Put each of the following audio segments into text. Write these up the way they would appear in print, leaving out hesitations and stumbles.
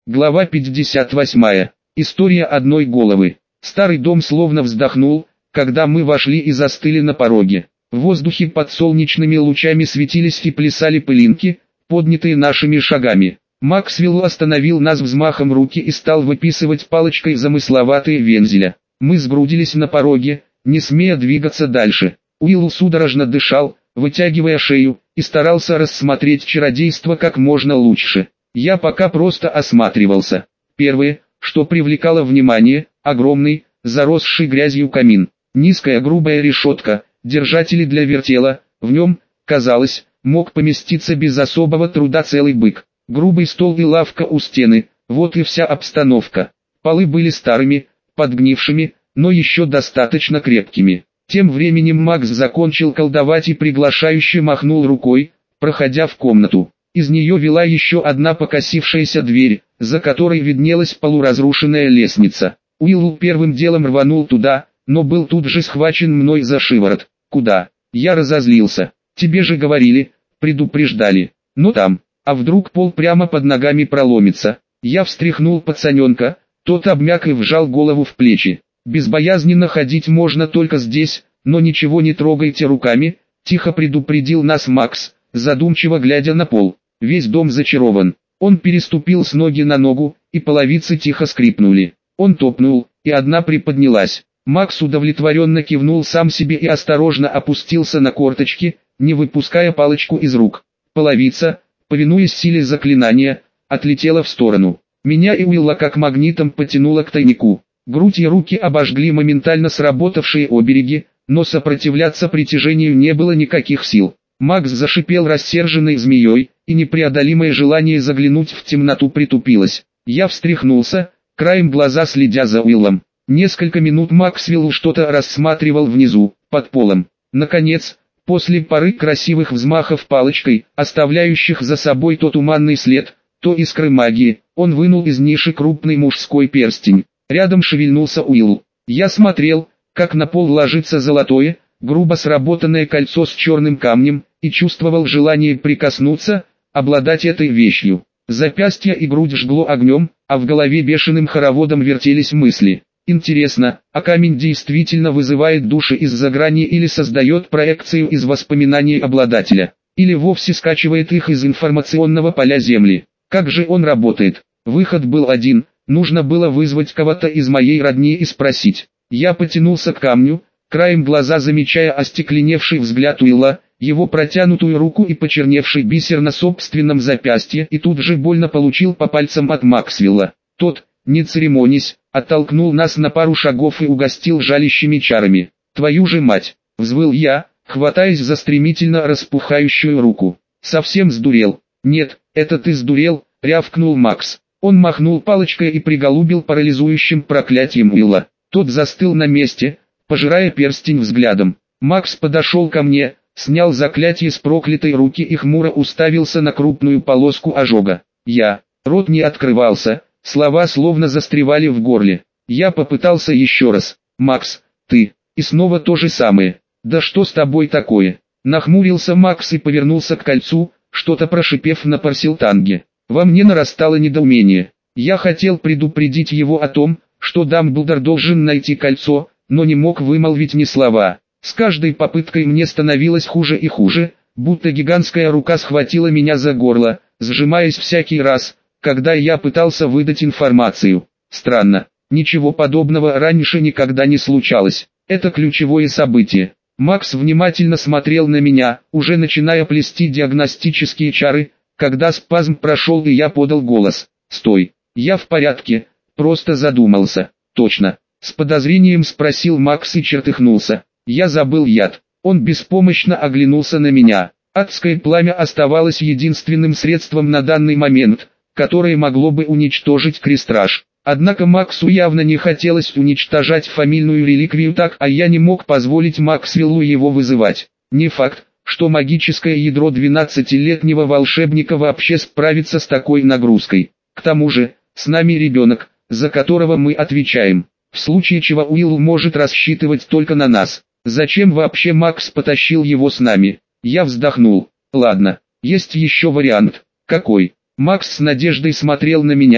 Глава 58. История одной головы. Старый дом словно вздохнул, когда мы вошли и застыли на пороге. В воздухе под солнечными лучами светились и плясали пылинки, поднятые нашими шагами. Максвелл остановил нас взмахом руки и стал выписывать палочкой замысловатые вензеля. Мы сгрудились на пороге, не смея двигаться дальше. Уилл судорожно дышал, вытягивая шею, и старался рассмотреть чародейство как можно лучше. Я пока просто осматривался. Первое, что привлекало внимание, огромный, заросший грязью камин. Низкая грубая решетка, держатели для вертела, в нем, казалось, мог поместиться без особого труда целый бык. Грубый стол и лавка у стены, вот и вся обстановка. Полы были старыми, подгнившими, но еще достаточно крепкими. Тем временем Макс закончил колдовать и приглашающе махнул рукой, проходя в комнату. Из нее вела еще одна покосившаяся дверь, за которой виднелась полуразрушенная лестница. Уилл первым делом рванул туда, но был тут же схвачен мной за шиворот. «Куда?» Я разозлился. «Тебе же говорили, предупреждали. Но там, а вдруг пол прямо под ногами проломится?» Я встряхнул пацаненка, тот обмяк и вжал голову в плечи. «Безбоязненно ходить можно только здесь, но ничего не трогайте руками», тихо предупредил нас Макс, задумчиво глядя на пол. Весь дом зачарован. Он переступил с ноги на ногу, и половицы тихо скрипнули. Он топнул, и одна приподнялась. Макс удовлетворенно кивнул сам себе и осторожно опустился на корточки, не выпуская палочку из рук. Половица, повинуясь силе заклинания, отлетела в сторону. Меня и Уилла как магнитом потянуло к тайнику. Грудь и руки обожгли моментально сработавшие обереги, но сопротивляться притяжению не было никаких сил. Макс зашипел рассерженной змеей, и непреодолимое желание заглянуть в темноту притупилось. Я встряхнулся, краем глаза следя за Уиллом. Несколько минут Максвелл что-то рассматривал внизу, под полом. Наконец, после пары красивых взмахов палочкой, оставляющих за собой то туманный след, то искры магии, он вынул из ниши крупный мужской перстень. Рядом шевельнулся Уилл. Я смотрел, как на пол ложится золотое, грубо сработанное кольцо с черным камнем, и чувствовал желание прикоснуться, обладать этой вещью. Запястье и грудь жгло огнем, а в голове бешеным хороводом вертелись мысли. Интересно, а камень действительно вызывает души из-за грани или создает проекцию из воспоминаний обладателя, или вовсе скачивает их из информационного поля Земли? Как же он работает? Выход был один, нужно было вызвать кого-то из моей родни и спросить. Я потянулся к камню, краем глаза замечая остекленевший взгляд Уилла, его протянутую руку и почерневший бисер на собственном запястье, и тут же больно получил по пальцам от Максвелла. Тот, не церемонясь, оттолкнул нас на пару шагов и угостил жалящими чарами. «Твою же мать!» — взвыл я, хватаясь за стремительно распухающую руку. «Совсем сдурел?» «Нет, это ты сдурел!» — рявкнул Макс. Он махнул палочкой и приголубил парализующим проклятием Уилла. Тот застыл на месте, пожирая перстень взглядом. Макс подошел ко мне, снял заклятие с проклятой руки и хмуро уставился на крупную полоску ожога. Рот не открывался, слова словно застревали в горле. Я попытался еще раз. «Макс, ты...» И снова то же самое. «Да что с тобой такое?» Нахмурился Макс и повернулся к кольцу, что-то прошипев на парсилтанге. Во мне нарастало недоумение. Я хотел предупредить его о том, что Дамблдор должен найти кольцо, но не мог вымолвить ни слова. С каждой попыткой мне становилось хуже и хуже, будто гигантская рука схватила меня за горло, сжимаясь всякий раз, когда я пытался выдать информацию. Странно, ничего подобного раньше никогда не случалось. Это ключевое событие. Макс внимательно смотрел на меня, уже начиная плести диагностические чары, когда спазм прошел и я подал голос. «Стой, я в порядке, просто задумался». «Точно?» — с подозрением спросил Макс и чертыхнулся. «Я забыл яд». Он беспомощно оглянулся на меня. Адское пламя оставалось единственным средством на данный момент, которое могло бы уничтожить крестраж. Однако Максу явно не хотелось уничтожать фамильную реликвию так, а я не мог позволить Максвеллу его вызывать. Не факт, что магическое ядро 12-летнего волшебника вообще справится с такой нагрузкой. К тому же, с нами ребенок, за которого мы отвечаем. В случае чего Уилл может рассчитывать только на нас. Зачем вообще Макс потащил его с нами? Я вздохнул. Ладно, есть еще вариант. Какой? Макс с надеждой смотрел на меня,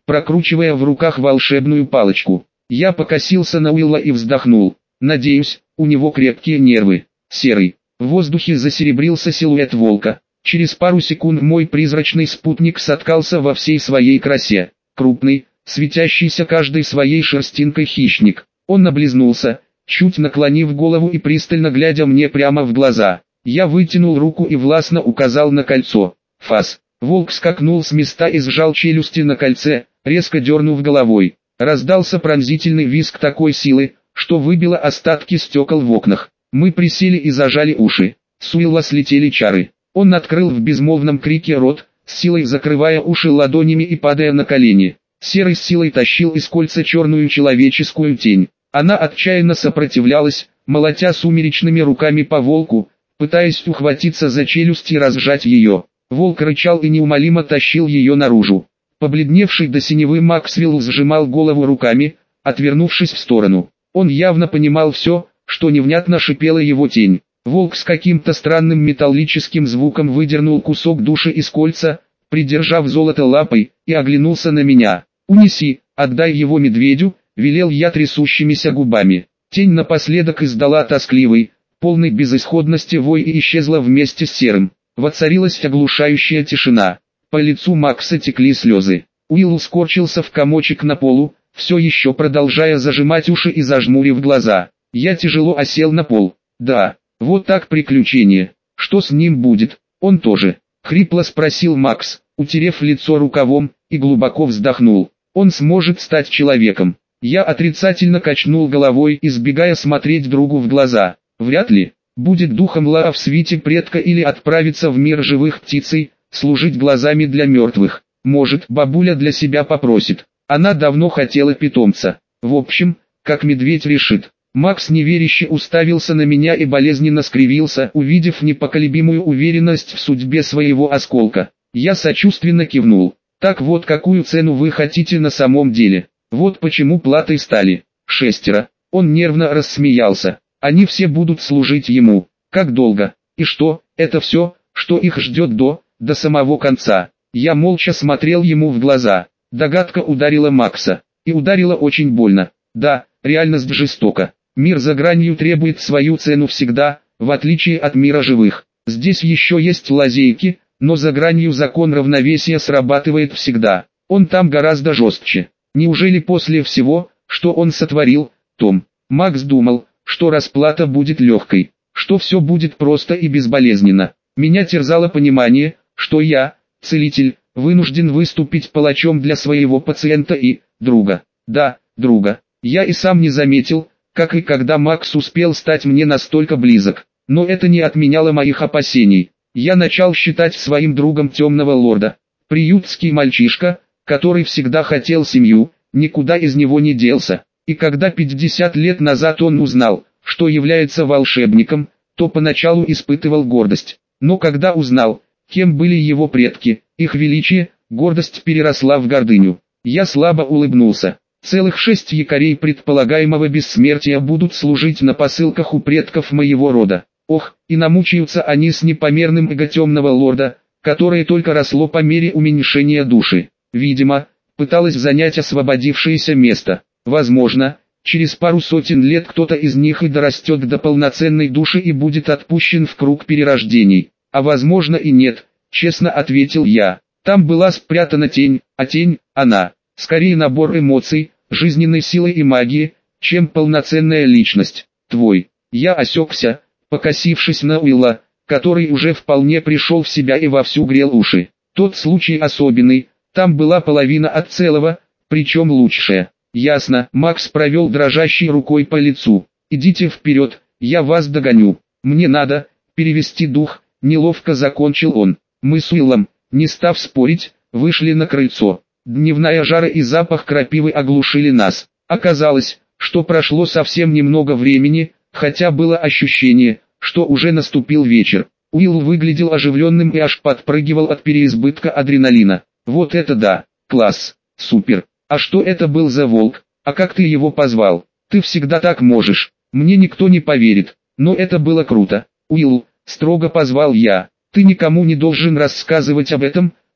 прокручивая в руках волшебную палочку. Я покосился на Уилла и вздохнул. Надеюсь, у него крепкие нервы. Серый. В воздухе засеребрился силуэт волка. Через пару секунд мой призрачный спутник соткался во всей своей красе. Крупный, светящийся каждой своей шерстинкой хищник. Он облизнулся, чуть наклонив голову и пристально глядя мне прямо в глаза. Я вытянул руку и властно указал на кольцо. Фас. Волк скакнул с места и сжал челюсти на кольце, резко дернув головой. Раздался пронзительный визг такой силы, что выбило остатки стекол в окнах. Мы присели и зажали уши. С Уилла слетели чары. Он открыл в безмолвном крике рот, с силой закрывая уши ладонями и падая на колени. Серый с силой тащил из кольца черную человеческую тень. Она отчаянно сопротивлялась, молотя сумеречными руками по волку, пытаясь ухватиться за челюсть и разжать ее. Волк рычал и неумолимо тащил ее наружу. Побледневший до синевы Максвелл сжимал голову руками, отвернувшись в сторону. Он явно понимал все, что невнятно шипела его тень. Волк с каким-то странным металлическим звуком выдернул кусок души из кольца, придержав золото лапой, и оглянулся на меня. «Унеси, отдай его медведю», — велел я трясущимися губами. Тень напоследок издала тоскливый, полный безысходности вой и исчезла вместе с серым. Воцарилась оглушающая тишина. По лицу Макса текли слезы. Уилл скорчился в комочек на полу, все еще продолжая зажимать уши и зажмурив глаза. Я тяжело осел на пол. «Да, вот так приключение. Что с ним будет? Он тоже?» — хрипло спросил Макс, утерев лицо рукавом, и глубоко вздохнул. «Он сможет стать человеком». Я отрицательно качнул головой, избегая смотреть другу в глаза. «Вряд ли. Будет духом Ла в свите предка или отправится в мир живых птицей, служить глазами для мертвых. Может, бабуля для себя попросит. Она давно хотела питомца. В общем, как медведь решит». Макс неверяще уставился на меня и болезненно скривился, увидев непоколебимую уверенность в судьбе своего осколка. Я сочувственно кивнул. «Так вот, какую цену вы хотите на самом деле? Вот почему платой стали 6. Он нервно рассмеялся. «Они все будут служить ему. Как долго? И что, это все, что их ждет до самого конца?» Я молча смотрел ему в глаза. Догадка ударила Макса. И ударила очень больно. Да, реальность жестока. Мир за гранью требует свою цену всегда, в отличие от мира живых. Здесь еще есть лазейки, но за гранью закон равновесия срабатывает всегда. Он там гораздо жестче. Неужели после всего, что он сотворил, Том? Макс думал, что расплата будет легкой, что все будет просто и безболезненно. Меня терзало понимание, что я, целитель, вынужден выступить палачом для своего пациента и друга. Да, друга. Я и сам не заметил, как и когда Макс успел стать мне настолько близок. Но это не отменяло моих опасений. Я начал считать своим другом темного лорда. Приютский мальчишка, который всегда хотел семью, никуда из него не делся. И когда 50 лет назад он узнал, что является волшебником, то поначалу испытывал гордость. Но когда узнал, кем были его предки, их величие, гордость переросла в гордыню. Я слабо улыбнулся. Целых 6 якорей предполагаемого бессмертия будут служить на посылках у предков моего рода. Ох, и намучаются они с непомерным эго темного лорда, которое только росло по мере уменьшения души. Видимо, пыталась занять освободившееся место. Возможно, через пару сотен лет кто-то из них и дорастет до полноценной души и будет отпущен в круг перерождений. А возможно и нет, честно ответил я. Там была спрятана тень, а тень, она, скорее набор эмоций, жизненной силы и магии, чем полноценная личность. Твой. Я осекся, покосившись на Уилла, который уже вполне пришел в себя и вовсю грел уши. Тот случай особенный, там была половина от целого, причем лучшая. Ясно, Макс провел дрожащей рукой по лицу. Идите вперед, я вас догоню. Мне надо перевести дух, неловко закончил он. Мы с Уиллом, не став спорить, вышли на крыльцо. Дневная жара и запах крапивы оглушили нас. Оказалось, что прошло совсем немного времени, хотя было ощущение, что уже наступил вечер. Уилл выглядел оживленным и аж подпрыгивал от переизбытка адреналина. Вот это да, класс, супер. А что это был за волк? А как ты его позвал? Ты всегда так можешь. Мне никто не поверит, но это было круто. Уилл, строго позвал я. Ты никому не должен рассказывать об этом,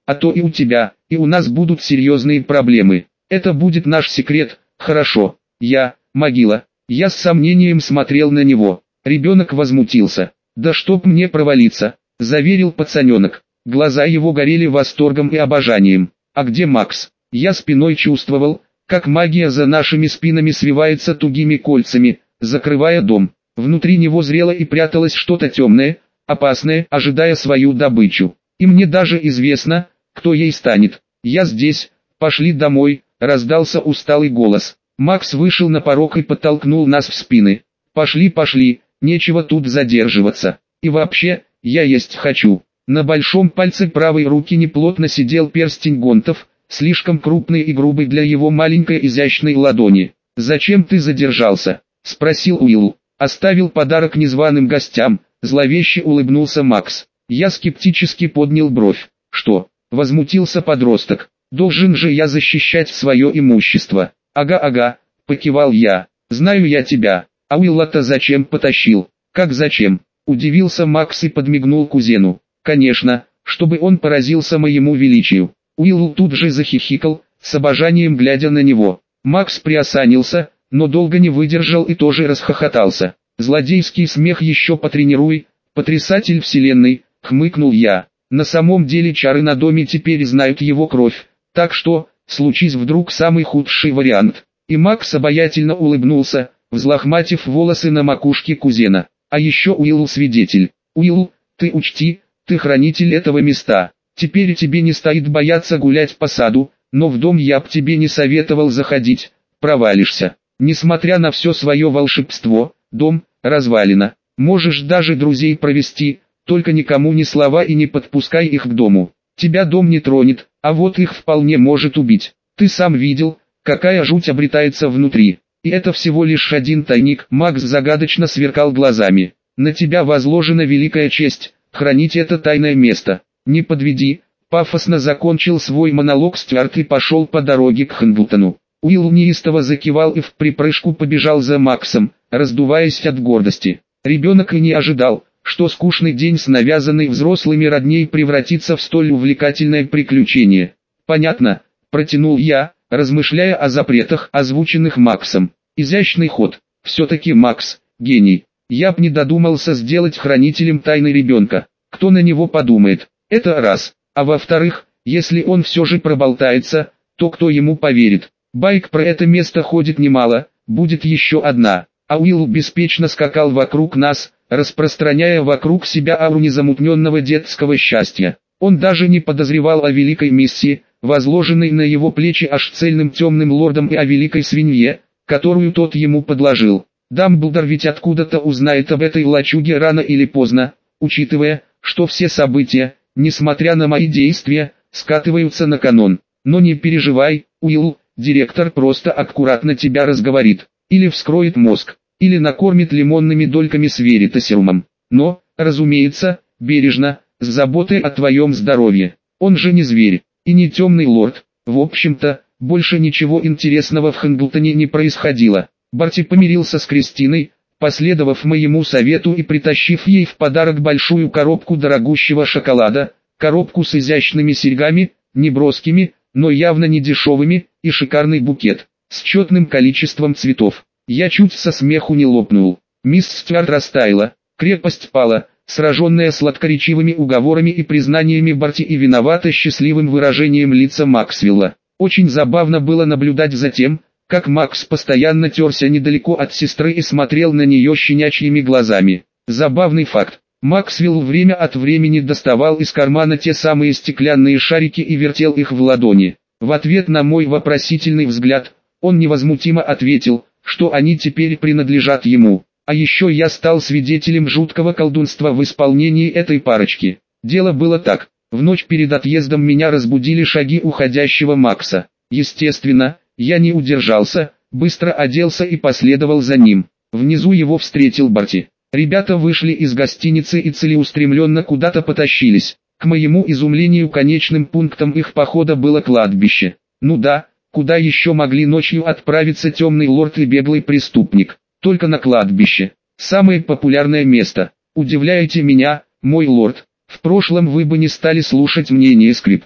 а то и у тебя, и у нас будут серьезные проблемы. Это будет наш секрет, хорошо? Могила. Я с сомнением смотрел на него. Ребенок возмутился. Да чтоб мне провалиться, заверил пацаненок. Глаза его горели восторгом и обожанием. А где Макс? Я спиной чувствовал, как магия за нашими спинами свивается тугими кольцами, закрывая дом. Внутри него зрело и пряталось что-то темное, опасное, ожидая свою добычу. И мне даже известно, кто ей станет. Я здесь, пошли домой, раздался усталый голос. Макс вышел на порог и подтолкнул нас в спины. Пошли, пошли, нечего тут задерживаться. И вообще, я есть хочу. На большом пальце правой руки неплотно сидел перстень гонтов, слишком крупный и грубый для его маленькой изящной ладони. «Зачем ты задержался?» – спросил Уилл. «Оставил подарок незваным гостям», – зловеще улыбнулся Макс. Я скептически поднял бровь. «Что?» – возмутился подросток. «Должен же я защищать свое имущество». «Ага», – покивал я. «Знаю я тебя. А Уилла-то зачем потащил?» «Как зачем?» – удивился Макс и подмигнул кузену. «Конечно, чтобы он поразился моему величию». Уилл тут же захихикал, с обожанием глядя на него. Макс приосанился, но долго не выдержал и тоже расхохотался. «Злодейский смех еще потренируй, потрясатель вселенной», — хмыкнул я. «На самом деле чары на доме теперь знают его кровь, так что, случись вдруг самый худший вариант». И Макс обаятельно улыбнулся, взлохматив волосы на макушке кузена. «А еще Уилл свидетель. Уилл, ты учти, ты хранитель этого места. Теперь тебе не стоит бояться гулять по саду, но в дом я б тебе не советовал заходить, провалишься. Несмотря на все свое волшебство, дом – развалина. Можешь даже друзей провести, только никому ни слова и не подпускай их к дому. Тебя дом не тронет, а вот их вполне может убить. Ты сам видел, какая жуть обретается внутри. И это всего лишь один тайник». Макс загадочно сверкал глазами. «На тебя возложена великая честь – хранить это тайное место. Не подведи», — пафосно закончил свой монолог Стюарт и пошел по дороге к Хэндлтону. Уилл неистово закивал и вприпрыжку побежал за Максом, раздуваясь от гордости. Ребенок и не ожидал, что скучный день с навязанной взрослыми родней превратится в столь увлекательное приключение. «Понятно», — протянул я, размышляя о запретах, озвученных Максом. «Изящный ход. Все-таки Макс — гений. Я б не додумался сделать хранителем тайны ребенка. Кто на него подумает? Это раз. А во-вторых, если он все же проболтается, то кто ему поверит? Байк про это место ходит немало, будет еще одна». А Уилл беспечно скакал вокруг нас, распространяя вокруг себя ауру незамутненного детского счастья. Он даже не подозревал о великой миссии, возложенной на его плечи аж цельным темным лордом, и о великой свинье, которую тот ему подложил. Дамблдор ведь откуда-то узнает об этой лачуге рано или поздно, учитывая, что все события, несмотря на мои действия, скатываются на канон. Но не переживай, Уилл, директор просто аккуратно тебя разговорит, или вскроет мозг, или накормит лимонными дольками с веритасиумом. Но, разумеется, бережно, с заботой о твоем здоровье. Он же не зверь, и не темный лорд. В общем-то, больше ничего интересного в Хэндлтоне не происходило. Барти помирился с Кристиной, последовав моему совету и притащив ей в подарок большую коробку дорогущего шоколада, коробку с изящными серьгами, неброскими, но явно не дешевыми, и шикарный букет, с четным количеством цветов. Я чуть со смеху не лопнул. Мисс Стюарт растаяла, крепость пала, сраженная сладкоречивыми уговорами и признаниями Барти и виновато счастливым выражением лица Максвелла. Очень забавно было наблюдать за тем, как Макс постоянно терся недалеко от сестры и смотрел на нее щенячьими глазами. Забавный факт. Максвелл время от времени доставал из кармана те самые стеклянные шарики и вертел их в ладони. В ответ на мой вопросительный взгляд, он невозмутимо ответил, что они теперь принадлежат ему. А еще я стал свидетелем жуткого колдунства в исполнении этой парочки. Дело было так. В ночь перед отъездом меня разбудили шаги уходящего Макса. Естественно, я не удержался, быстро оделся и последовал за ним. Внизу его встретил Барти. Ребята вышли из гостиницы и целеустремленно куда-то потащились. К моему изумлению, конечным пунктом их похода было кладбище. Ну да, куда еще могли ночью отправиться темный лорд и беглый преступник? Только на кладбище. Самое популярное место. Удивляете меня, мой лорд. В прошлом вы бы не стали слушать мнение скрипки.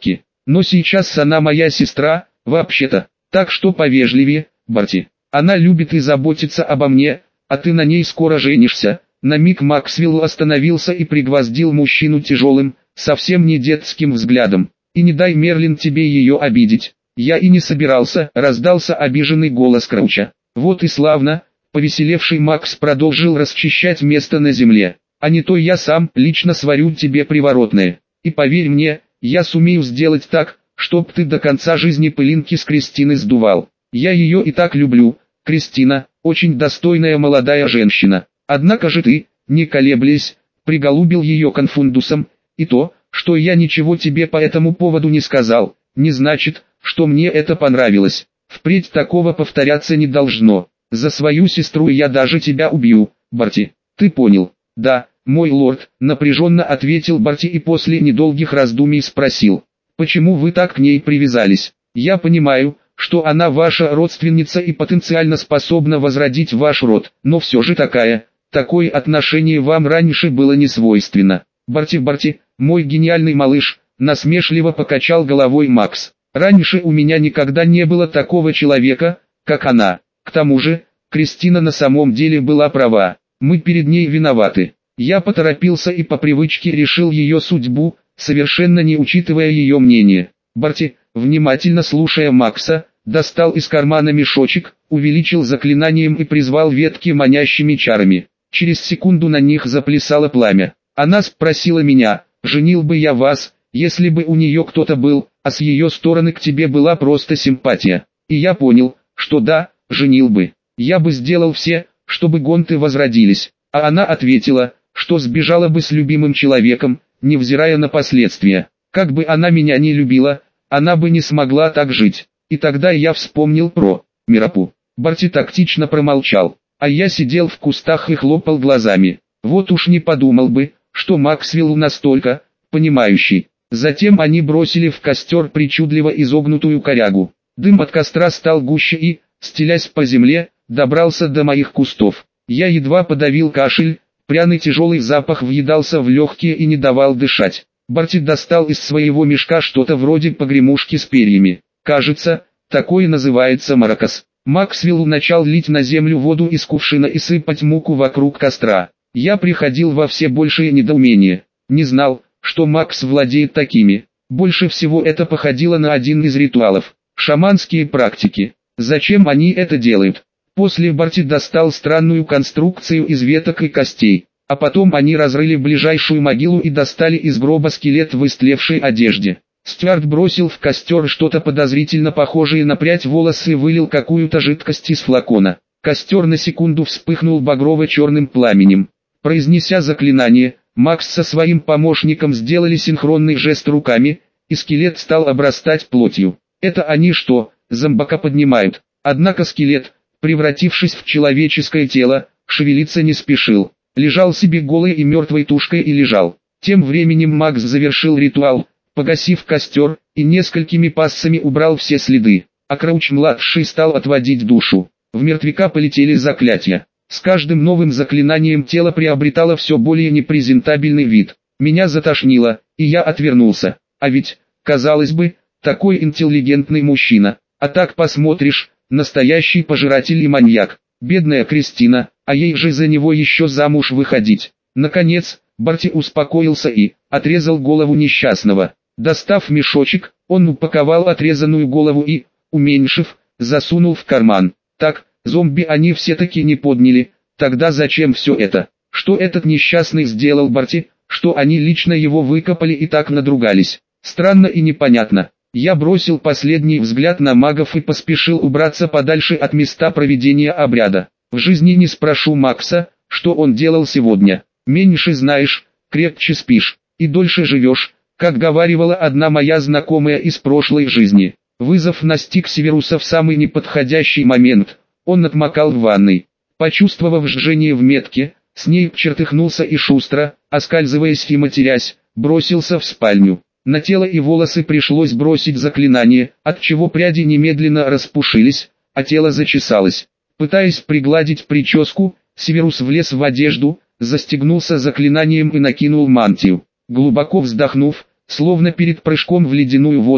Но сейчас она моя сестра, вообще-то. Так что повежливее, Барти. Она любит и заботится обо мне, а ты на ней скоро женишься». На миг Максвелл остановился и пригвоздил мужчину тяжелым, совсем не детским взглядом. «И не дай, Мерлин, тебе ее обидеть». «Я и не собирался», — раздался обиженный голос Крауча. «Вот и славно», — повеселевший Макс продолжил расчищать место на земле. «А не то я сам лично сварю тебе приворотное. И поверь мне, я сумею сделать так, чтоб ты до конца жизни пылинки с Кристины сдувал. Я ее и так люблю. Кристина, очень достойная молодая женщина. Однако же ты, не колеблясь, приголубил ее конфундусом, и то, что я ничего тебе по этому поводу не сказал, не значит, что мне это понравилось. Впредь такого повторяться не должно. За свою сестру я даже тебя убью, Барти. Ты понял?» «Да, мой лорд», — напряженно ответил Барти и после недолгих раздумий спросил. «Почему вы так к ней привязались? Я понимаю, что она ваша родственница и потенциально способна возродить ваш род, но все же такое отношение вам раньше было не свойственно». «Барти, мой гениальный малыш», — насмешливо покачал головой Макс. «Раньше у меня никогда не было такого человека, как она. К тому же, Кристина на самом деле была права, мы перед ней виноваты. Я поторопился и по привычке решил ее судьбу, совершенно не учитывая ее мнение». Барти, внимательно слушая Макса, достал из кармана мешочек, увеличил заклинанием и призвал ветки манящими чарами. Через секунду на них заплясало пламя. Она спросила меня, женил бы я вас, если бы у нее кто-то был, а с ее стороны к тебе была просто симпатия. И я понял, что да, женил бы. Я бы сделал все, чтобы гонты возродились. А она ответила, что сбежала бы с любимым человеком, невзирая на последствия. Как бы она меня не любила, она бы не смогла так жить. И тогда я вспомнил про Мирапу. Барти тактично промолчал, а я сидел в кустах и хлопал глазами. Вот уж не подумал бы, что Максвелл настолько понимающий. Затем они бросили в костер причудливо изогнутую корягу. Дым от костра стал гуще и, стелясь по земле, добрался до моих кустов. Я едва подавил кашель, пряный тяжелый запах въедался в легкие и не давал дышать. Барти достал из своего мешка что-то вроде погремушки с перьями. Кажется, такое называется маракас. Максвелл начал лить на землю воду из кувшина и сыпать муку вокруг костра. Я приходил во все большее недоумение. Не знал, что Макс владеет такими. Больше всего это походило на один из ритуалов. Шаманские практики. Зачем они это делают? После Барти достал странную конструкцию из веток и костей. А потом они разрыли ближайшую могилу и достали из гроба скелет в истлевшей одежде. Стюарт бросил в костер что-то подозрительно похожее на прядь волос и вылил какую-то жидкость из флакона. Костер на секунду вспыхнул багрово-черным пламенем. Произнеся заклинание, Макс со своим помощником сделали синхронный жест руками, и скелет стал обрастать плотью. «Это они что, зомбака поднимают?» Однако скелет, превратившись в человеческое тело, шевелиться не спешил. Лежал себе голой и мертвой тушкой и лежал. Тем временем Макс завершил ритуал, погасив костер, и несколькими пассами убрал все следы. А Крауч-младший стал отводить душу. В мертвяка полетели заклятия. С каждым новым заклинанием тело приобретало все более непрезентабельный вид. Меня затошнило, и я отвернулся. А ведь, казалось бы, такой интеллигентный мужчина. А так посмотришь, настоящий пожиратель и маньяк. Бедная Кристина, а ей же за него еще замуж выходить. Наконец, Барти успокоился и отрезал голову несчастного. Достав мешочек, он упаковал отрезанную голову и, уменьшив, засунул в карман. Так, зомби они все-таки не подняли. Тогда зачем все это? Что этот несчастный сделал Барти, что они лично его выкопали и так надругались? Странно и непонятно. Я бросил последний взгляд на магов и поспешил убраться подальше от места проведения обряда. В жизни не спрошу Макса, что он делал сегодня. Меньше знаешь, крепче спишь, и дольше живешь, как говаривала одна моя знакомая из прошлой жизни. Вызов настиг Северуса в самый неподходящий момент. Он отмокал в ванной. Почувствовав жжение в метке, Снейп чертыхнулся и шустро, оскальзываясь и матерясь, бросился в спальню. На тело и волосы пришлось бросить заклинание, отчего пряди немедленно распушились, а тело зачесалось. Пытаясь пригладить прическу, Северус влез в одежду, застегнулся заклинанием и накинул мантию. Глубоко вздохнув, словно перед прыжком в ледяную воду,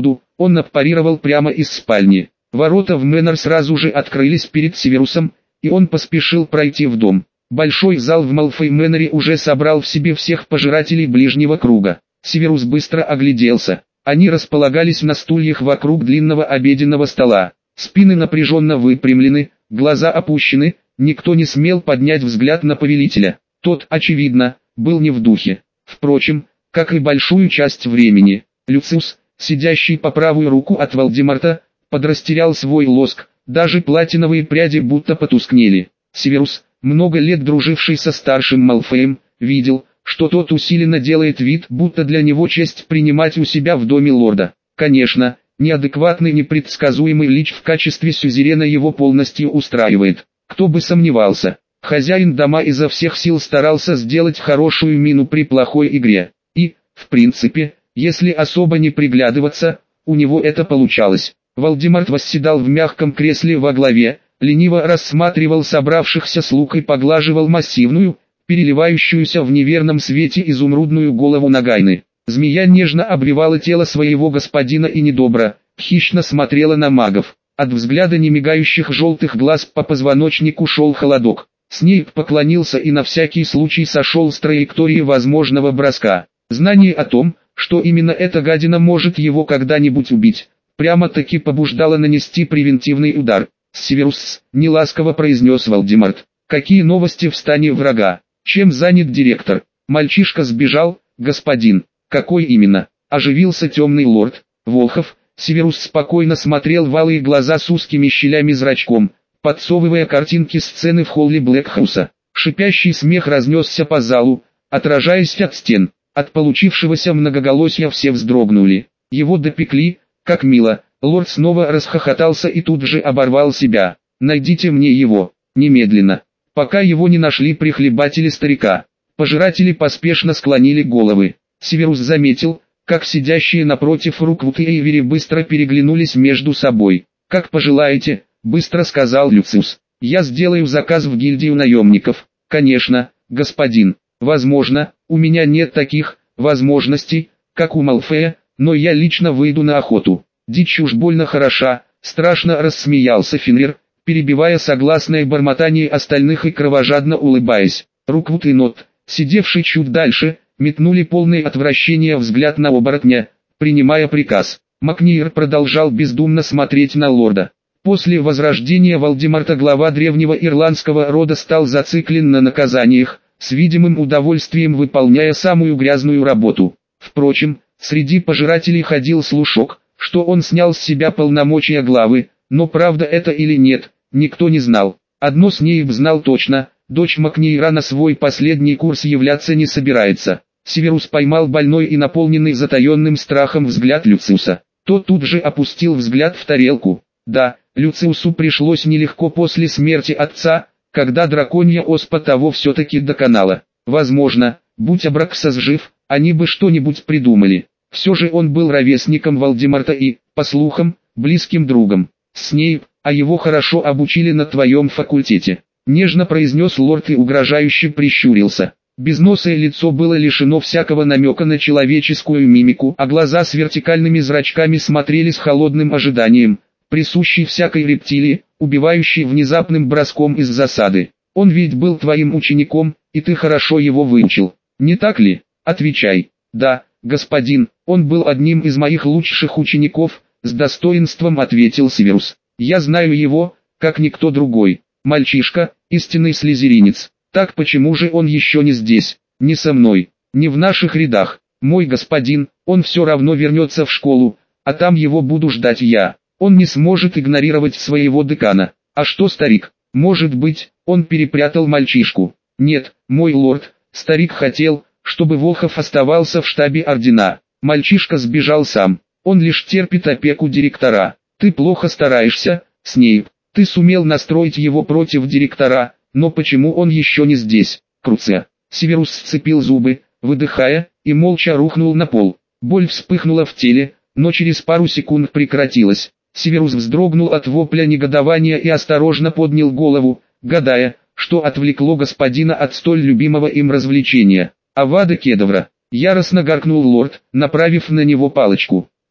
Он отпарировал прямо из спальни. Ворота в Мэннер сразу же открылись перед Северусом, и он поспешил пройти в дом. Большой зал в Малфой Мэннере уже собрал в себе всех пожирателей ближнего круга. Северус быстро огляделся. Они располагались на стульях вокруг длинного обеденного стола. Спины напряженно выпрямлены, глаза опущены, никто не смел поднять взгляд на повелителя. Тот, очевидно, был не в духе. Впрочем, как и большую часть времени, Люциус, сидящий по правую руку от Волдемарта, подрастерял свой лоск, даже платиновые пряди будто потускнели. Северус, много лет друживший со старшим Малфоем, видел, что тот усиленно делает вид, будто для него честь принимать у себя в доме лорда. Конечно, неадекватный непредсказуемый лич в качестве сюзерена его полностью устраивает. Кто бы сомневался, хозяин дома изо всех сил старался сделать хорошую мину при плохой игре. И, в принципе, если особо не приглядываться, у него это получалось. Волдемарт восседал в мягком кресле во главе, лениво рассматривал собравшихся слуг и поглаживал массивную, переливающуюся в неверном свете изумрудную голову Нагайны. Змея нежно обвивала тело своего господина и недобро, хищно смотрела на магов. От взгляда немигающих желтых глаз по позвоночнику шел холодок. Снейп поклонился и на всякий случай сошел с траектории возможного броска. Знание о том, что именно эта гадина может его когда-нибудь убить, прямо-таки побуждало нанести превентивный удар. «Северус», — неласково произнес Волдемарт. «Какие новости в стане врага? Чем занят директор?» «Мальчишка сбежал, господин». «Какой именно?» — оживился темный лорд. Волхов. Северус спокойно смотрел в алые глаза с узкими щелями зрачком, подсовывая картинки сцены в холле Блэкхауса. Шипящий смех разнесся по залу, отражаясь от стен. От получившегося многоголосия все вздрогнули. Его допекли, как мило. Лорд снова расхохотался и тут же оборвал себя. «Найдите мне его, немедленно». Пока его не нашли прихлебатели старика, пожиратели поспешно склонили головы. Северус заметил, как сидящие напротив Руквуд и Эйвери быстро переглянулись между собой. «Как пожелаете», — быстро сказал Люциус. «Я сделаю заказ в гильдию наемников». «Конечно, господин. Возможно, у меня нет таких возможностей, как у Малфоя, но я лично выйду на охоту». «Дичь уж больно хороша», — страшно рассмеялся Фенрир, перебивая согласное бормотание остальных и кровожадно улыбаясь. Руквуд и Нот, сидевший чуть дальше, метнули полное отвращение взгляд на оборотня, принимая приказ. Макниер продолжал бездумно смотреть на лорда. После возрождения Волдемарта глава древнего ирландского рода стал зациклен на наказаниях, с видимым удовольствием выполняя самую грязную работу. Впрочем, среди пожирателей ходил слушок, что он снял с себя полномочия главы, но правда это или нет, никто не знал. Одно Снейп знал точно, дочь Макниера на свой последний курс являться не собирается. Северус поймал больной и наполненный затаенным страхом взгляд Люциуса. Тот тут же опустил взгляд в тарелку. Да, Люциусу пришлось нелегко после смерти отца, когда драконья оспа того все-таки доконала. Возможно, будь Абраксас жив, они бы что-нибудь придумали. Все же он был ровесником Волдемарта и, по слухам, близким другом. «Снейп, а его хорошо обучили на твоем факультете», — нежно произнес лорд и угрожающе прищурился. Безносое лицо было лишено всякого намека на человеческую мимику, а глаза с вертикальными зрачками смотрели с холодным ожиданием, присущий всякой рептилии, убивающей внезапным броском из засады. «Он ведь был твоим учеником, и ты хорошо его выучил, не так ли? Отвечай». «Да, господин, он был одним из моих лучших учеников», — с достоинством ответил Северус. «Я знаю его, как никто другой. Мальчишка, истинный слизеринец. Так почему же он еще не здесь, не со мной, не в наших рядах? Мой господин, он все равно вернется в школу, а там его буду ждать я. Он не сможет игнорировать своего декана. А что старик? Может быть, он перепрятал мальчишку? Нет, мой лорд, старик хотел, чтобы Волхов оставался в штабе ордена. Мальчишка сбежал сам. Он лишь терпит опеку директора. Ты плохо стараешься, Снейп. Ты сумел настроить его против директора, но почему он еще не здесь? Круция. Северус сцепил зубы, выдыхая, и молча рухнул на пол. Боль вспыхнула в теле, но через пару секунд прекратилась. Северус вздрогнул от вопля негодования и осторожно поднял голову, гадая, что отвлекло господина от столь любимого им развлечения. «Авада Кедавра!» — яростно гаркнул лорд, направив на него палочку.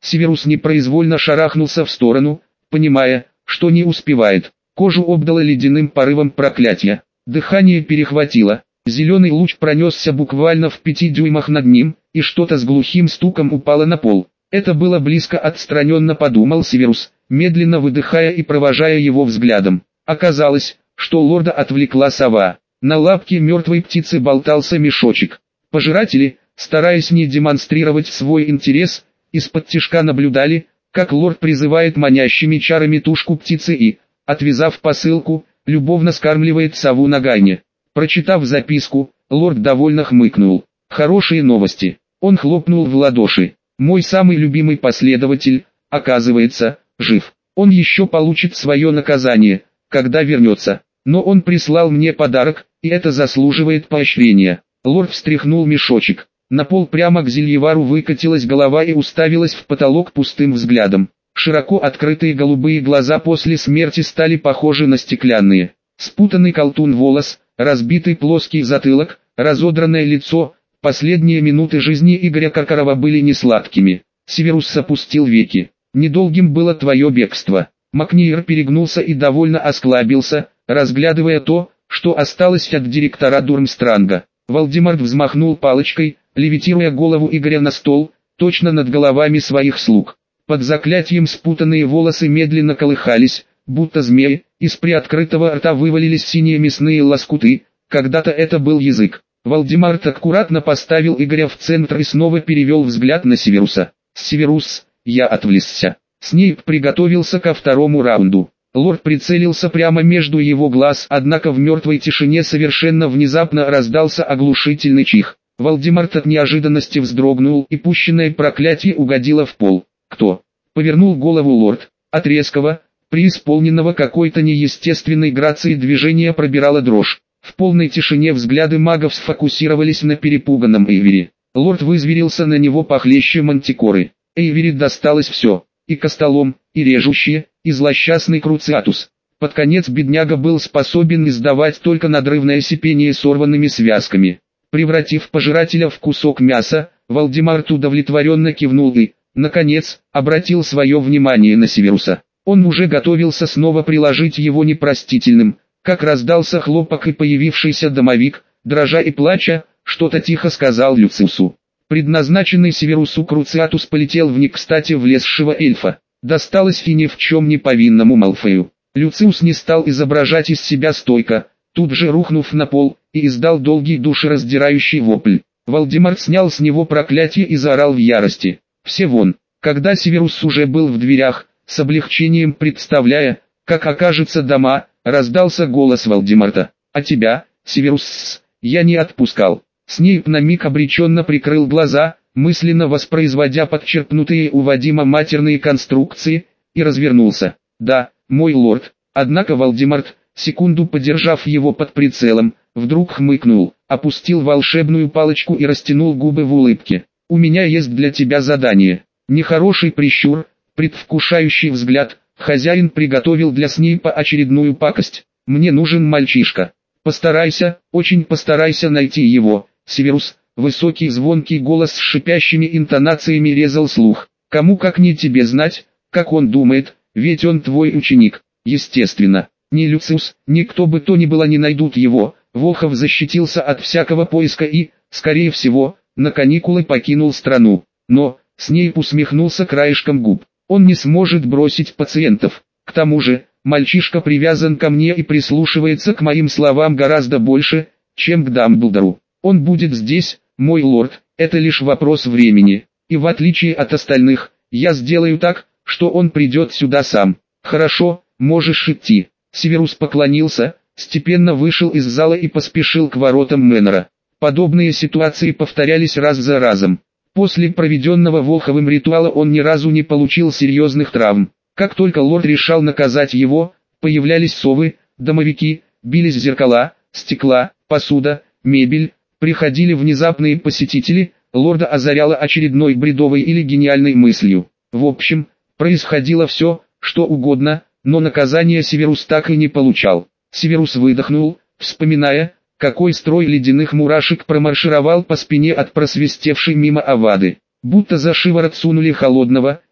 Северус непроизвольно шарахнулся в сторону, понимая, что не успевает. Кожу обдало ледяным порывом проклятия. Дыхание перехватило. Зеленый луч пронесся буквально в 5 дюймах над ним, и что-то с глухим стуком упало на пол. Это было близко, отстраненно подумал Северус, медленно выдыхая и провожая его взглядом. Оказалось, что лорда отвлекла сова. На лапке мертвой птицы болтался мешочек. Пожиратели, стараясь не демонстрировать свой интерес, из-под тишка наблюдали, как лорд призывает манящими чарами тушку птицы и, отвязав посылку, любовно скармливает сову на гайне. Прочитав записку, лорд довольно хмыкнул. Хорошие новости. Он хлопнул в ладоши. Мой самый любимый последователь, оказывается, жив. Он еще получит свое наказание, когда вернется. Но он прислал мне подарок, и это заслуживает поощрения. Лорд встряхнул мешочек. На пол прямо к Зельевару выкатилась голова и уставилась в потолок пустым взглядом. Широко открытые голубые глаза после смерти стали похожи на стеклянные. Спутанный колтун волос, разбитый плоский затылок, разодранное лицо. Последние минуты жизни Игоря Каркарова были несладкими. Северус опустил веки. Недолгим было твое бегство. Макниер перегнулся и довольно осклабился, разглядывая то, что осталось от директора Дурмстранга. Вальдемар взмахнул палочкой, левитируя голову Игоря на стол, точно над головами своих слуг. Под заклятием спутанные волосы медленно колыхались, будто змеи, из приоткрытого рта вывалились синие мясные лоскуты, когда-то это был язык. Вальдемар аккуратно поставил Игоря в центр и снова перевел взгляд на Северуса. «Северус, я отвлесся». Снейп приготовился ко второму раунду. Лорд прицелился прямо между его глаз, однако в мертвой тишине совершенно внезапно раздался оглушительный чих. Вальдемар от неожиданности вздрогнул, и пущенное проклятие угодило в пол. «Кто?» — повернул голову лорд. От резкого, преисполненного какой-то неестественной грацией движения пробирала дрожь. В полной тишине взгляды магов сфокусировались на перепуганном Эйвери. Лорд вызверился на него похлеще мантикоры. Эйвери досталось все. И костолом, и режущие, и злосчастный Круциатус. Под конец бедняга был способен издавать только надрывное сипение сорванными связками. Превратив пожирателя в кусок мяса, Вальдемар удовлетворенно кивнул и, наконец, обратил свое внимание на Северуса. Он уже готовился снова приложить его непростительным, как раздался хлопок и появившийся домовик, дрожа и плача, что-то тихо сказал Люциусу. Предназначенный Северусу Круциатус полетел в некстати влезшего эльфа. Досталось и ни в чем не повинному Малфою. Люциус не стал изображать из себя стойка, тут же рухнув на пол, и издал долгий душераздирающий вопль. Вальдемар снял с него проклятие и заорал в ярости. «Все вон!» Когда Северус уже был в дверях, с облегчением представляя, как окажется дома, раздался голос Вальдемарта. «А тебя, Северус, я не отпускал». Снейп на миг обреченно прикрыл глаза, мысленно воспроизводя подчеркнутые у Вадима матерные конструкции, и развернулся. «Да, мой лорд». Однако Вальдемарт, секунду подержав его под прицелом, вдруг хмыкнул, опустил волшебную палочку и растянул губы в улыбке. «У меня есть для тебя задание». Нехороший прищур, предвкушающий взгляд, хозяин приготовил для Снейпа очередную пакость. «Мне нужен мальчишка. Постарайся, очень постарайся найти его». Северус, высокий звонкий голос с шипящими интонациями резал слух. «Кому как не тебе знать, как он думает, ведь он твой ученик». Естественно, ни Люциус, ни кто бы то ни было не найдут его. Волхов защитился от всякого поиска и, скорее всего, на каникулы покинул страну. Но, Снейп усмехнулся краешком губ. Он не сможет бросить пациентов. К тому же, мальчишка привязан ко мне и прислушивается к моим словам гораздо больше, чем к Дамблдору. Он будет здесь, мой лорд, это лишь вопрос времени. И в отличие от остальных, я сделаю так, что он придет сюда сам. Хорошо, можешь идти. Северус поклонился, степенно вышел из зала и поспешил к воротам Мэннера. Подобные ситуации повторялись раз за разом. После проведенного Волховым ритуала он ни разу не получил серьезных травм. Как только лорд решал наказать его, появлялись совы, домовики, бились зеркала, стекла, посуда, мебель, приходили внезапные посетители, лорда озаряло очередной бредовой или гениальной мыслью. В общем, происходило все, что угодно, но наказание Северус так и не получал. Северус выдохнул, вспоминая, какой строй ледяных мурашек промаршировал по спине от просвистевшей мимо Авады. Будто за шиворот сунули холодного,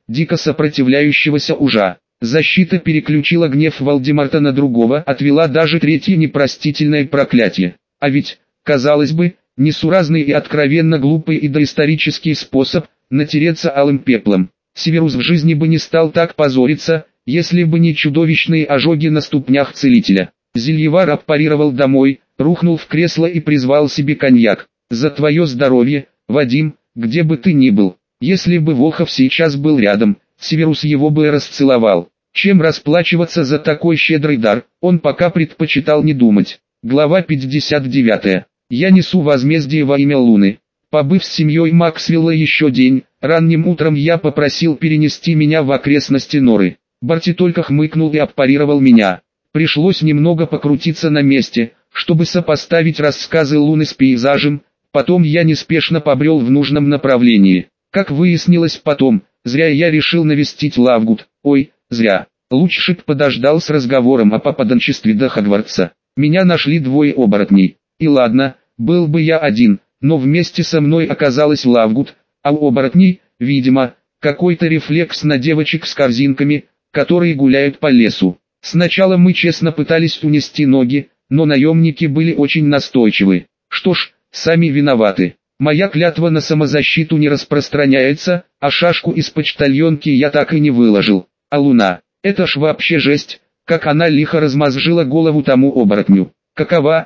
дико сопротивляющегося ужа. Защита переключила гнев Вальдемарта на другого, отвела даже третье непростительное проклятие. А ведь, казалось бы, несуразный и откровенно глупый и доисторический способ натереться алым пеплом. Северус в жизни бы не стал так позориться, если бы не чудовищные ожоги на ступнях целителя. Зельевар аппарировал домой, рухнул в кресло и призвал себе коньяк. «За твое здоровье, Вадим, где бы ты ни был. Если бы Волхов сейчас был рядом, Северус его бы расцеловал». Чем расплачиваться за такой щедрый дар, он пока предпочитал не думать. Глава 59. Я несу возмездие во имя Луны. Побыв с семьей Максвелла еще день, ранним утром я попросил перенести меня в окрестности Норы. Барти только хмыкнул и аппарировал меня. Пришлось немного покрутиться на месте, чтобы сопоставить рассказы Луны с пейзажем, потом я неспешно побрел в нужном направлении. Как выяснилось потом, зря я решил навестить Лавгуд, зря. Лучше б подождал с разговором о попаданчестве до Хогвартса. Меня нашли двое оборотней. И ладно, был бы я один, но вместе со мной оказалась Лавгуд, а у оборотней, видимо, какой-то рефлекс на девочек с корзинками, которые гуляют по лесу. Сначала мы честно пытались унести ноги, но наемники были очень настойчивы. Что ж, сами виноваты. Моя клятва на самозащиту не распространяется, а шашку из почтальонки я так и не выложил. А Луна, это ж вообще жесть, как она лихо размозжила голову тому оборотню. Какова,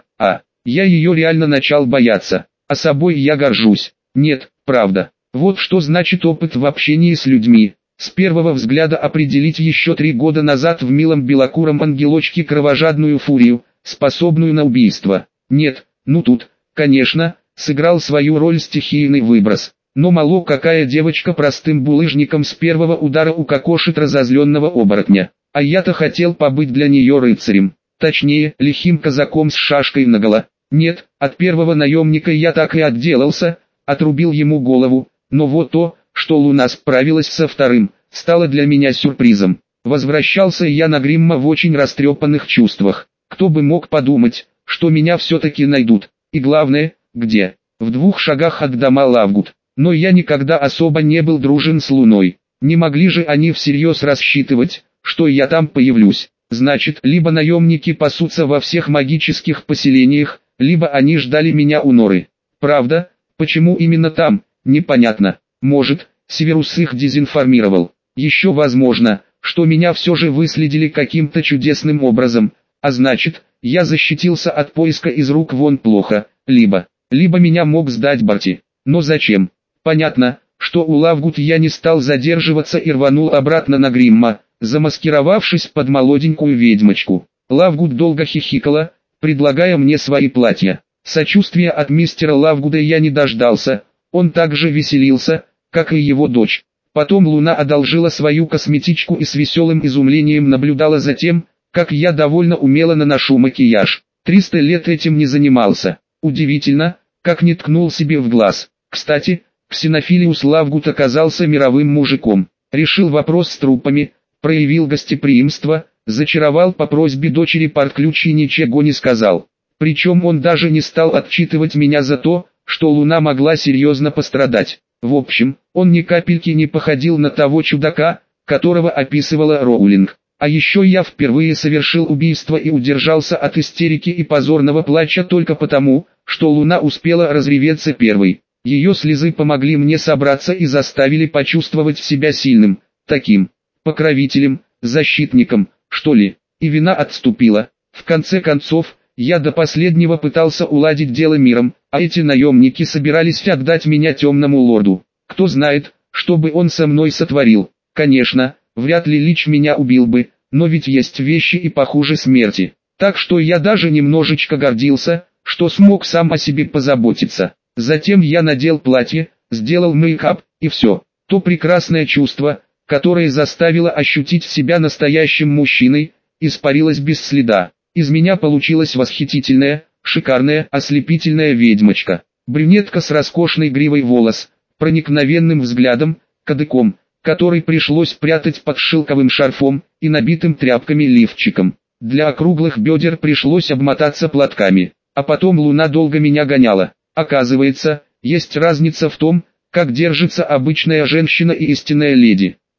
я ее реально начал бояться, а собой я горжусь. Нет, правда. Вот что значит опыт в общении с людьми. С первого взгляда определить еще 3 года назад в милом белокуром ангелочке кровожадную фурию, способную на убийство. Нет, тут, конечно, сыграл свою роль стихийный выброс. Но мало какая девочка простым булыжником с первого удара укокошит разозленного оборотня. А я-то хотел побыть для нее рыцарем. Точнее, лихим казаком с шашкой наголо. Нет, от первого наемника я так и отделался, отрубил ему голову. Но вот то, что Луна справилась со вторым, стало для меня сюрпризом. Возвращался я на Гримма в очень растрепанных чувствах. Кто бы мог подумать, что меня все-таки найдут. И главное, где? В 2 шагах от дома Лавгуд. Но я никогда особо не был дружен с Луной. Не могли же они всерьез рассчитывать, что я там появлюсь. Значит, либо наемники пасутся во всех магических поселениях, либо они ждали меня у Норы. Правда, почему именно там, непонятно. Может, Северус их дезинформировал. Еще возможно, что меня все же выследили каким-то чудесным образом, а значит, я защитился от поиска из рук вон плохо, либо меня мог сдать Барти. Но зачем? Понятно, что у Лавгуд я не стал задерживаться и рванул обратно на Гримма, замаскировавшись под молоденькую ведьмочку. Лавгуд долго хихикала, предлагая мне свои платья. Сочувствия от мистера Лавгуда я не дождался, он также веселился, как и его дочь. Потом Луна одолжила свою косметичку и с веселым изумлением наблюдала за тем, как я довольно умело наношу макияж. 300 лет этим не занимался. Удивительно, как не ткнул себе в глаз. Кстати, Ксенофилиус Лавгуд оказался мировым мужиком. Решил вопрос с трупами, проявил гостеприимство, зачаровал по просьбе дочери Портключи и ничего не сказал. Причем он даже не стал отчитывать меня за то, что Луна могла серьезно пострадать. В общем, он ни капельки не походил на того чудака, которого описывала Роулинг. А еще я впервые совершил убийство и удержался от истерики и позорного плача только потому, что Луна успела разреветься первой. Ее слезы помогли мне собраться и заставили почувствовать себя сильным, таким покровителем, защитником, что ли. И вина отступила. В конце концов, я до последнего пытался уладить дело миром, а эти наемники собирались отдать меня темному лорду. Кто знает, что бы он со мной сотворил. Конечно, вряд ли Лич меня убил бы, но ведь есть вещи и похуже смерти. Так что я даже немножечко гордился, что смог сам о себе позаботиться. Затем я надел платье, сделал мейкап, и все. То прекрасное чувство, которое заставило ощутить себя настоящим мужчиной, испарилось без следа. Из меня получилась восхитительная, шикарная, ослепительная ведьмочка. Брюнетка с роскошной гривой волос, проникновенным взглядом, кадыком, который пришлось прятать под шелковым шарфом и набитым тряпками лифчиком. Для округлых бедер пришлось обмотаться платками. А потом Луна долго меня гоняла. Оказывается, есть разница в том, как держится обычная женщина и истинная леди.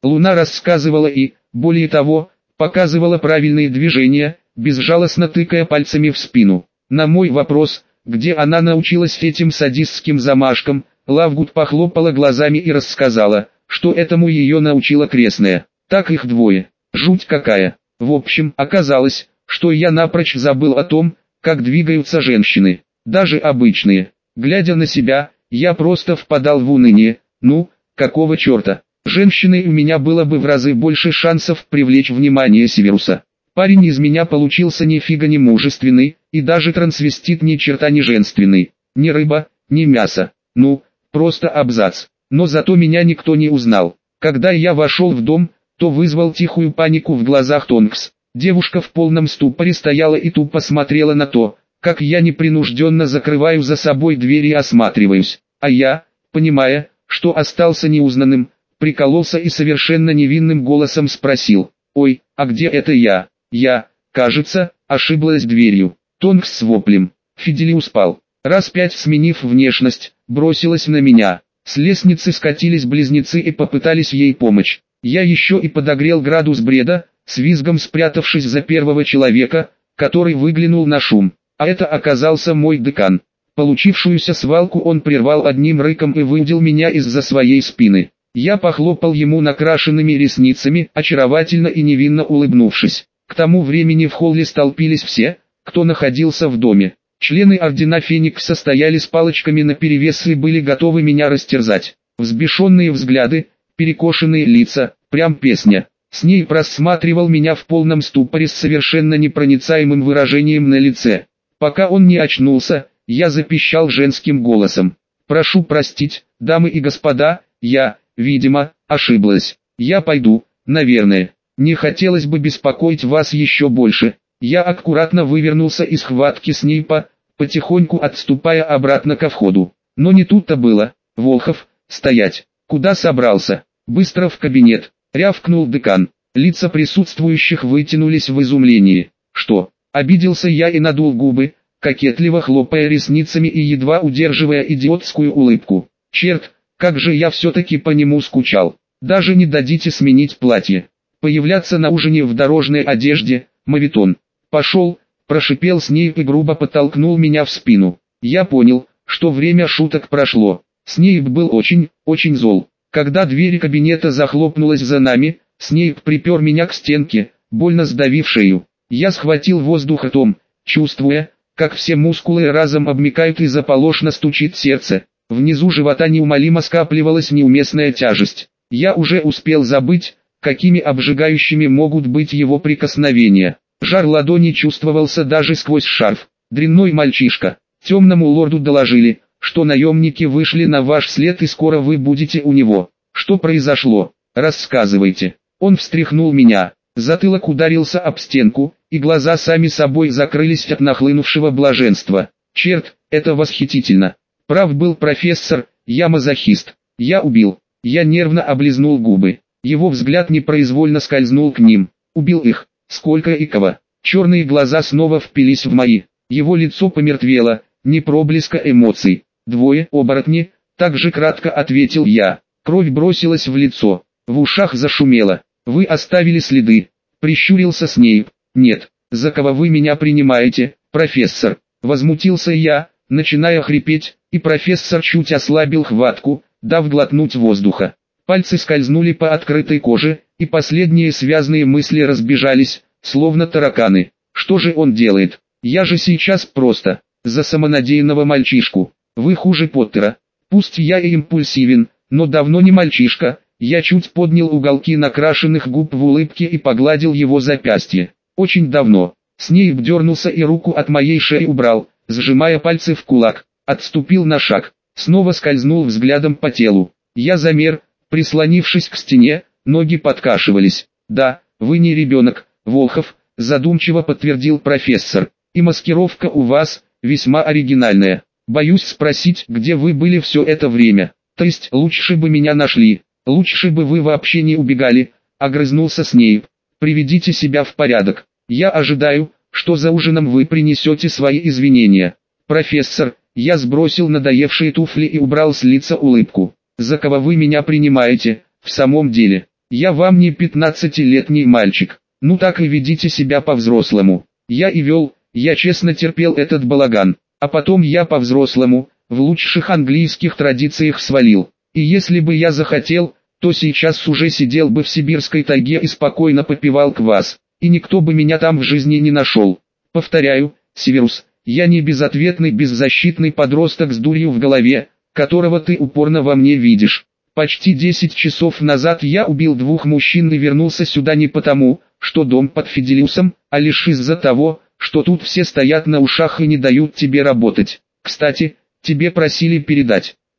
Луна рассказывала и, более того, показывала правильные движения, безжалостно тыкая пальцами в спину. На мой вопрос, где она научилась этим садистским замашкам, Лавгуд похлопала глазами и рассказала, что этому ее научила крестная. Так их двое. Жуть какая. В общем, оказалось, что я напрочь забыл о том, как двигаются женщины, даже обычные. Глядя на себя, я просто впадал в уныние. Ну, какого черта? Женщиной у меня было бы в разы больше шансов привлечь внимание Северуса. Парень из меня получился нифига не мужественный, и даже трансвестит ни черта не женственный. Ни рыба, ни мясо. Ну, просто абзац. Но зато меня никто не узнал. Когда я вошел в дом, то вызвал тихую панику в глазах Тонкс. Девушка в полном ступоре стояла и тупо смотрела на то, как я непринужденно закрываю за собой дверь и осматриваюсь. А я, понимая, что остался неузнанным, прикололся и совершенно невинным голосом спросил: «Ой, а где это я?» Я, кажется, ошиблась дверью. Тонкс с воплем «Фиделиус пал!» раз 5 сменив внешность, бросилась на меня. С лестницы скатились близнецы и попытались ей помочь. Я еще и подогрел градус бреда, с визгом спрятавшись за первого человека, который выглянул на шум. А это оказался мой декан. Получившуюся свалку он прервал одним рыком и выудил меня из-за своей спины. Я похлопал ему накрашенными ресницами, очаровательно и невинно улыбнувшись. К тому времени в холле столпились все, кто находился в доме. Члены ордена Феникса стояли с палочками наперевес и были готовы меня растерзать. Взбешенные взгляды, перекошенные лица, прям песня. Снейп рассматривал меня в полном ступоре с совершенно непроницаемым выражением на лице. Пока он не очнулся, я запищал женским голосом: «Прошу простить, дамы и господа, я, видимо, ошиблась. Я пойду, наверное. Не хотелось бы беспокоить вас еще больше». Я аккуратно вывернулся из схватки Снейпа, потихоньку отступая обратно ко входу. Но не тут-то было. «Волхов, стоять! Куда собрался? Быстро в кабинет!» — рявкнул декан. Лица присутствующих вытянулись в изумлении. «Что?» — обиделся я и надул губы, кокетливо хлопая ресницами и едва удерживая идиотскую улыбку. «Черт, как же я все-таки по нему скучал! Даже не дадите сменить платье. Появляться на ужине в дорожной одежде, моветон!» «Пошел!» – прошипел Снейп и грубо подтолкнул меня в спину. Я понял, что время шуток прошло. Снейп был очень зол. Когда дверь кабинета захлопнулась за нами, Снейп припер меня к стенке, больно сдавив шею. Я схватил воздух ртом, чувствуя, как все мускулы разом обмякают и заполошно стучит сердце. Внизу живота неумолимо скапливалась неуместная тяжесть. Я уже успел забыть, какими обжигающими могут быть его прикосновения. Жар ладони чувствовался даже сквозь шарф. «Дрянной мальчишка, темному лорду доложили, что наемники вышли на ваш след и скоро вы будете у него. Что произошло? Рассказывайте». Он встряхнул меня, затылок ударился об стенку, и глаза сами собой закрылись от нахлынувшего блаженства. «Черт, это восхитительно. Прав был профессор, я мазохист. Я убил». Я нервно облизнул губы. Его взгляд непроизвольно скользнул к ним. «Убил их. Сколько и кого?» Черные глаза снова впились в мои. Его лицо помертвело, ни проблеска эмоций. «Двое, оборотни», так же кратко ответил я. Кровь бросилась в лицо, в ушах зашумело. «Вы оставили следы?» Прищурился Снейп. «Нет, за кого вы меня принимаете, профессор?» Возмутился я, начиная хрипеть, и профессор чуть ослабил хватку, дав глотнуть воздуха. Пальцы скользнули по открытой коже, и последние связные мысли разбежались, словно тараканы. Что же он делает? Я же сейчас просто за самонадеянного мальчишку. Вы хуже Поттера. Пусть я и импульсивен, но давно не мальчишка. Я чуть поднял уголки накрашенных губ в улыбке и погладил его запястье. Очень давно. Снейп дернулся и руку от моей шеи убрал, сжимая пальцы в кулак. Отступил на шаг, снова скользнул взглядом по телу. Я замер, прислонившись к стене, ноги подкашивались. «Да, вы не ребенок, Волхов», задумчиво подтвердил профессор. «И маскировка у вас весьма оригинальная. Боюсь спросить, где вы были все это время. То есть лучше бы меня нашли, лучше бы вы вообще не убегали», огрызнулся Снейп. «Приведите себя в порядок. Я ожидаю, что за ужином вы принесете свои извинения». «Профессор», я сбросил надоевшие туфли и убрал с лица улыбку. «За кого вы меня принимаете, в самом деле?» Я вам не 15-летний мальчик. Ну так и ведите себя по-взрослому. Я и вел, я честно терпел этот балаган. А потом я по-взрослому, в лучших английских традициях свалил. И если бы я захотел, то сейчас уже сидел бы в сибирской тайге и спокойно попивал квас. И никто бы меня там в жизни не нашел. Повторяю, Северус, я не безответный беззащитный подросток с дурью в голове, которого ты упорно во мне видишь. Почти 10 часов назад я убил 2 мужчин и вернулся сюда не потому, что дом под Фиделиусом, а лишь из-за того, что тут все стоят на ушах и не дают тебе работать. Кстати, тебе просили передать.